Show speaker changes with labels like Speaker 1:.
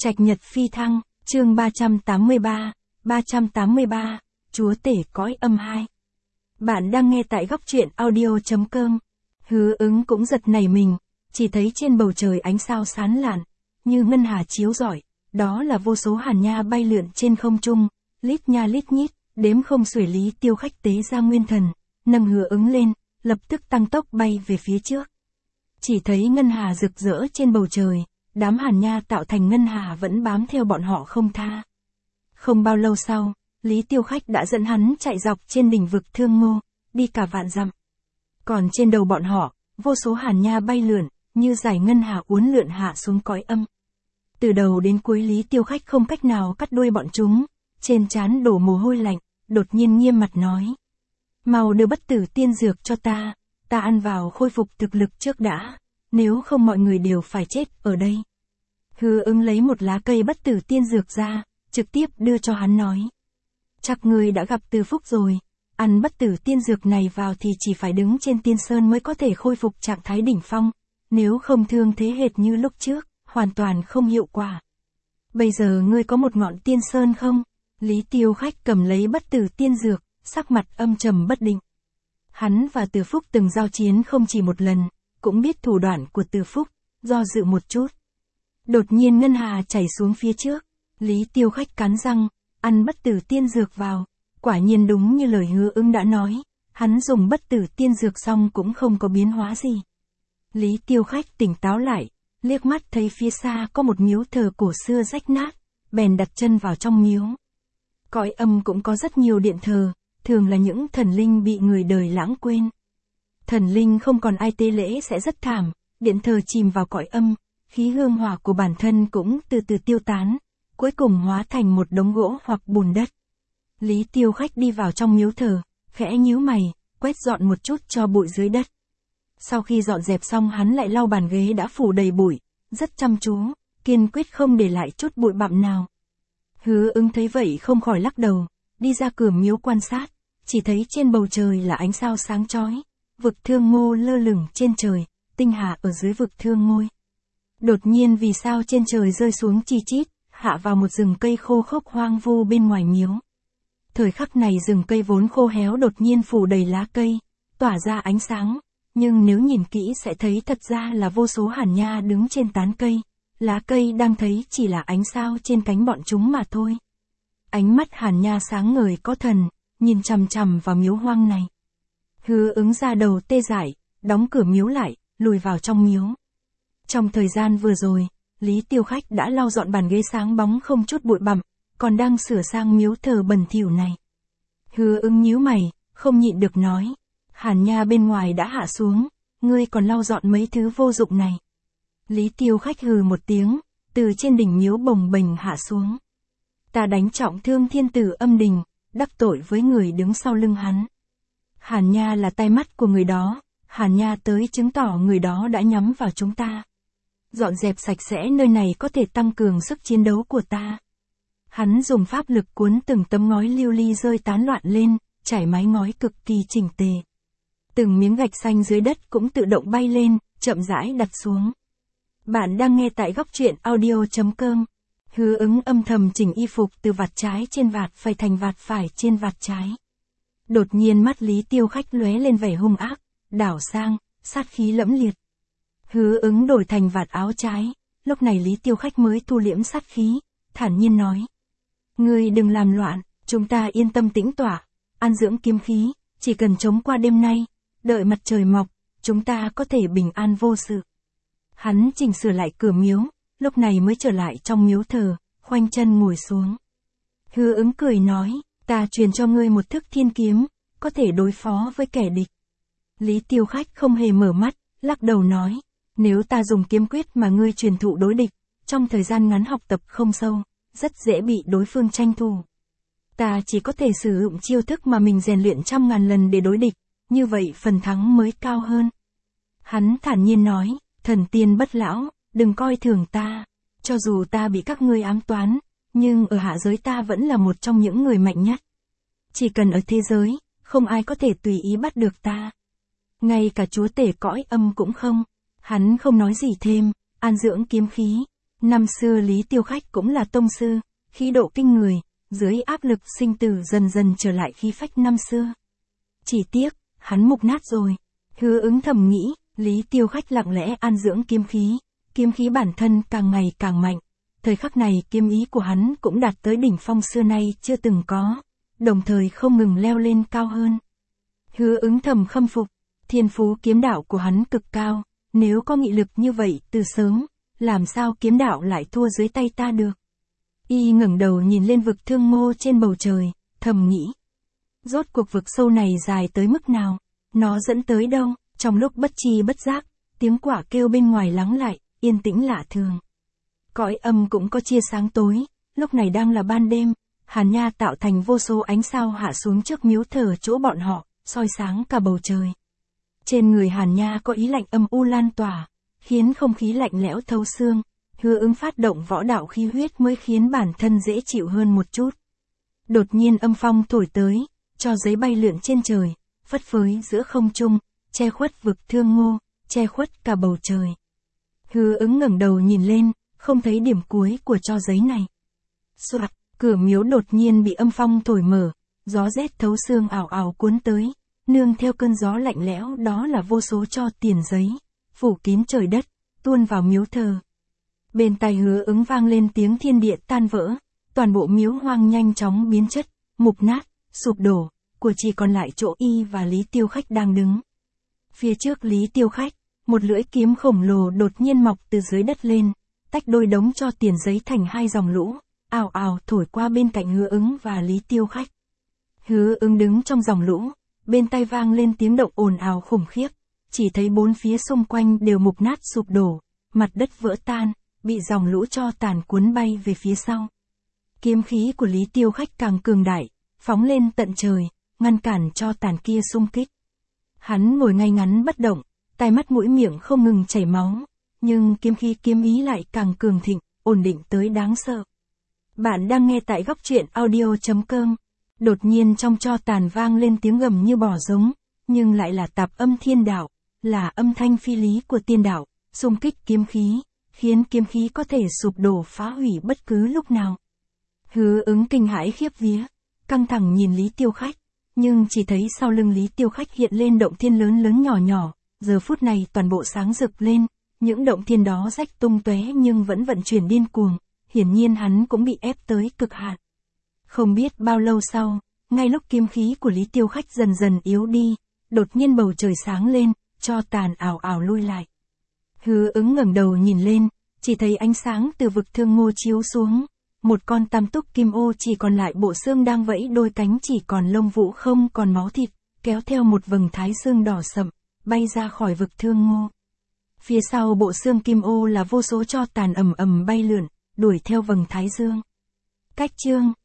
Speaker 1: Trạch Nhật Phi Thăng, chương 383, Chúa Tể Cõi Âm 2. Bạn đang nghe tại góc truyện audio.com. Hứa Ứng cũng giật nảy mình, chỉ thấy trên bầu trời ánh sao sáng lạn, như ngân hà chiếu rọi, đó là vô số hàn nha bay lượn trên không trung, lít nha lít nhít, đếm không xuể. Lý Tiêu Khách tế ra nguyên thần, nâng Hứa Ứng lên, lập tức tăng tốc bay về phía trước. Chỉ thấy ngân hà rực rỡ trên bầu trời, đám hàn nha tạo thành ngân hà vẫn bám theo bọn họ không tha. Không bao lâu sau, Lý Tiêu Khách đã dẫn hắn chạy dọc trên đỉnh vực Thương Ngô, đi cả vạn dặm. Còn trên đầu bọn họ, vô số hàn nha bay lượn, như dải ngân hà uốn lượn hạ xuống cõi âm. Từ đầu đến cuối Lý Tiêu Khách không cách nào cắt đuôi bọn chúng, trên trán đổ mồ hôi lạnh, đột nhiên nghiêm mặt nói: "Mau đưa bất tử tiên dược cho ta ăn vào khôi phục thực lực trước đã, nếu không mọi người đều phải chết ở đây." Hứa Ứng lấy một lá cây bất tử tiên dược ra, trực tiếp đưa cho hắn nói: "Chắc ngươi đã gặp Từ Phúc rồi, ăn bất tử tiên dược này vào thì chỉ phải đứng trên tiên sơn mới có thể khôi phục trạng thái đỉnh phong, nếu không thương thế hệt như lúc trước, hoàn toàn không hiệu quả. Bây giờ ngươi có một ngọn tiên sơn không?" Lý Tiêu Khách cầm lấy bất tử tiên dược, sắc mặt âm trầm bất định. Hắn và Từ Phúc từng giao chiến không chỉ một lần, cũng biết thủ đoạn của Từ Phúc, do dự một chút. Đột nhiên ngân hà chảy xuống phía trước, Lý Tiêu Khách cắn răng, ăn bất tử tiên dược vào, quả nhiên đúng như lời Hứa Ứng đã nói, hắn dùng bất tử tiên dược xong cũng không có biến hóa gì. Lý Tiêu Khách tỉnh táo lại, liếc mắt thấy phía xa có một miếu thờ cổ xưa rách nát, bèn đặt chân vào trong miếu. Cõi âm cũng có rất nhiều điện thờ, thường là những thần linh bị người đời lãng quên. Thần linh không còn ai tế lễ sẽ rất thảm, điện thờ chìm vào cõi âm, khí hương hỏa của bản thân cũng từ từ tiêu tán, cuối cùng hóa thành một đống gỗ hoặc bùn đất. Lý Tiêu Khách đi vào trong miếu thờ, khẽ nhíu mày, quét dọn một chút cho bụi dưới đất. Sau khi dọn dẹp xong hắn lại lau bàn ghế đã phủ đầy bụi, rất chăm chú, kiên quyết không để lại chút bụi bặm nào. Hứa Ứng thấy vậy không khỏi lắc đầu, đi ra cửa miếu quan sát, chỉ thấy trên bầu trời là ánh sao sáng chói, vực Thương Ngô lơ lửng trên trời, tinh hà ở dưới vực Thương Ngôi. Đột nhiên vì sao trên trời rơi xuống chi chít, hạ vào một rừng cây khô khốc hoang vu bên ngoài miếu. Thời khắc này rừng cây vốn khô héo đột nhiên phủ đầy lá cây, tỏa ra ánh sáng, nhưng nếu nhìn kỹ sẽ thấy thật ra là vô số hàn nha đứng trên tán cây, lá cây đang thấy chỉ là ánh sao trên cánh bọn chúng mà thôi. Ánh mắt hàn nha sáng ngời có thần, nhìn chằm chằm vào miếu hoang này. Hứa Ứng ra đầu tê dại, đóng cửa miếu lại, lùi vào trong miếu. Trong thời gian vừa rồi, Lý Tiêu Khách đã lau dọn bàn ghế sáng bóng không chút bụi bặm, còn đang sửa sang miếu thờ bẩn thỉu này. Hứa Ứng nhíu mày, không nhịn được nói: "Hàn nha bên ngoài đã hạ xuống, ngươi còn lau dọn mấy thứ vô dụng này." Lý Tiêu Khách hừ một tiếng, từ trên đỉnh miếu bồng bềnh hạ xuống. "Ta đánh trọng thương thiên tử Âm Đình, đắc tội với người đứng sau lưng hắn. Hàn nha là tai mắt của người đó, hàn nha tới chứng tỏ người đó đã nhắm vào chúng ta. Dọn dẹp sạch sẽ nơi này có thể tăng cường sức chiến đấu của ta." Hắn dùng pháp lực cuốn từng tấm ngói lưu ly rơi tán loạn lên, trải mái ngói cực kỳ chỉnh tề. Từng miếng gạch xanh dưới đất cũng tự động bay lên, chậm rãi đặt xuống. Bạn đang nghe tại góc truyện audio.com. Hứa Ứng âm thầm chỉnh y phục từ vạt trái trên vạt phải thành vạt phải trên vạt trái. Đột nhiên mắt Lý Tiêu Khách lóe lên vẻ hung ác, đảo sang, sát khí lẫm liệt. Hứa Ứng đổi thành vạt áo trái, lúc này Lý Tiêu Khách mới thu liễm sát khí, thản nhiên nói: "Ngươi đừng làm loạn, chúng ta yên tâm tĩnh tọa, an dưỡng kiếm khí, chỉ cần chống qua đêm nay, đợi mặt trời mọc, chúng ta có thể bình an vô sự." Hắn chỉnh sửa lại cửa miếu, lúc này mới trở lại trong miếu thờ, khoanh chân ngồi xuống. Hứa Ứng cười nói: "Ta truyền cho ngươi một thức thiên kiếm, có thể đối phó với kẻ địch." Lý Tiêu Khách không hề mở mắt, lắc đầu nói: "Nếu ta dùng kiếm quyết mà ngươi truyền thụ đối địch, trong thời gian ngắn học tập không sâu, rất dễ bị đối phương tranh thủ. Ta chỉ có thể sử dụng chiêu thức mà mình rèn luyện trăm ngàn lần để đối địch, như vậy phần thắng mới cao hơn." Hắn thản nhiên nói: "Thần tiên bất lão, đừng coi thường ta. Cho dù ta bị các ngươi ám toán, nhưng ở hạ giới ta vẫn là một trong những người mạnh nhất. Chỉ cần ở thế giới, không ai có thể tùy ý bắt được ta. Ngay cả chúa tể cõi âm cũng không." Hắn không nói gì thêm, an dưỡng kiếm khí. Năm xưa Lý Tiêu Khách cũng là tông sư, khí độ kinh người, dưới áp lực sinh tử dần dần trở lại khí phách năm xưa. Chỉ tiếc, hắn mục nát rồi. Hứa Ứng thầm nghĩ, Lý Tiêu Khách lặng lẽ an dưỡng kiếm khí bản thân càng ngày càng mạnh. Thời khắc này kiếm ý của hắn cũng đạt tới đỉnh phong xưa nay chưa từng có, đồng thời không ngừng leo lên cao hơn. Hứa Ứng thầm khâm phục, thiên phú kiếm đạo của hắn cực cao, nếu có nghị lực như vậy từ sớm, làm sao kiếm đạo lại thua dưới tay ta được. Y ngẩng đầu nhìn lên vực Thương Ngô trên bầu trời, thầm nghĩ. Rốt cuộc vực sâu này dài tới mức nào, nó dẫn tới đâu, trong lúc bất tri bất giác, tiếng quả kêu bên ngoài lắng lại, yên tĩnh lạ thường. Cõi âm cũng có chia sáng tối, lúc này đang là ban đêm, hàn nha tạo thành vô số ánh sao hạ xuống trước miếu thờ chỗ bọn họ, soi sáng cả bầu trời. Trên người hàn nha có ý lạnh âm u lan tỏa, khiến không khí lạnh lẽo thấu xương. Hứa Ứng phát động võ đạo khí huyết mới khiến bản thân dễ chịu hơn một chút. Đột nhiên âm phong thổi tới, cho giấy bay lượn trên trời, phất phới giữa không trung, che khuất vực Thương Ngô, che khuất cả bầu trời. Hứa Ứng ngẩng đầu nhìn lên, không thấy điểm cuối của tro giấy này. Soạt, cửa miếu đột nhiên bị âm phong thổi mở, gió rét thấu xương ảo ảo cuốn tới, nương theo cơn gió lạnh lẽo đó là vô số tro tiền giấy, phủ kín trời đất, tuôn vào miếu thờ. Bên tai Hứa Ứng vang lên tiếng thiên địa tan vỡ, toàn bộ miếu hoang nhanh chóng biến chất, mục nát, sụp đổ, của chỉ còn lại chỗ Y và Lý Tiêu Khách đang đứng. Phía trước Lý Tiêu Khách, một lưỡi kiếm khổng lồ đột nhiên mọc từ dưới đất lên, tách đôi đống cho tiền giấy thành hai dòng lũ, ào ào thổi qua bên cạnh Hứa Ứng và Lý Tiêu Khách. Hứa Ứng đứng trong dòng lũ, bên tai vang lên tiếng động ồn ào khủng khiếp, chỉ thấy bốn phía xung quanh đều mục nát sụp đổ, mặt đất vỡ tan, bị dòng lũ cho tàn cuốn bay về phía sau. Kiếm khí của Lý Tiêu Khách càng cường đại, phóng lên tận trời, ngăn cản cho tàn kia xung kích. Hắn ngồi ngay ngắn bất động, tai mắt mũi miệng không ngừng chảy máu, nhưng kiếm khí kiếm ý lại càng cường thịnh, ổn định tới đáng sợ. Bạn đang nghe tại góc truyện audio.com. Đột nhiên trong tro tàn vang lên tiếng gầm như bò giống, nhưng lại là tạp âm thiên đạo, là âm thanh phi lý của tiên đạo, xung kích kiếm khí, khiến kiếm khí có thể sụp đổ phá hủy bất cứ lúc nào. Hứa Ứng kinh hãi khiếp vía, căng thẳng nhìn Lý Tiêu Khách, nhưng chỉ thấy sau lưng Lý Tiêu Khách hiện lên động thiên lớn lớn nhỏ nhỏ, giờ phút này toàn bộ sáng rực lên, những động thiên đó rách tung tóe nhưng vẫn vận chuyển điên cuồng, hiển nhiên hắn cũng bị ép tới cực hạn. Không biết bao lâu sau, ngay lúc kiếm khí của Lý Tiêu Khách dần dần yếu đi, đột nhiên bầu trời sáng lên, cho tàn ảo ảo lui lại. Hứa Ứng ngẩng đầu nhìn lên, chỉ thấy ánh sáng từ vực Thương Ngô chiếu xuống, một con tam túc kim ô chỉ còn lại bộ xương đang vẫy đôi cánh chỉ còn lông vũ không còn máu thịt, kéo theo một vầng thái dương đỏ sậm, bay ra khỏi vực Thương Ngô. Phía sau bộ xương kim ô là vô số tro tàn ầm ầm bay lượn, đuổi theo vầng thái dương. Cách chương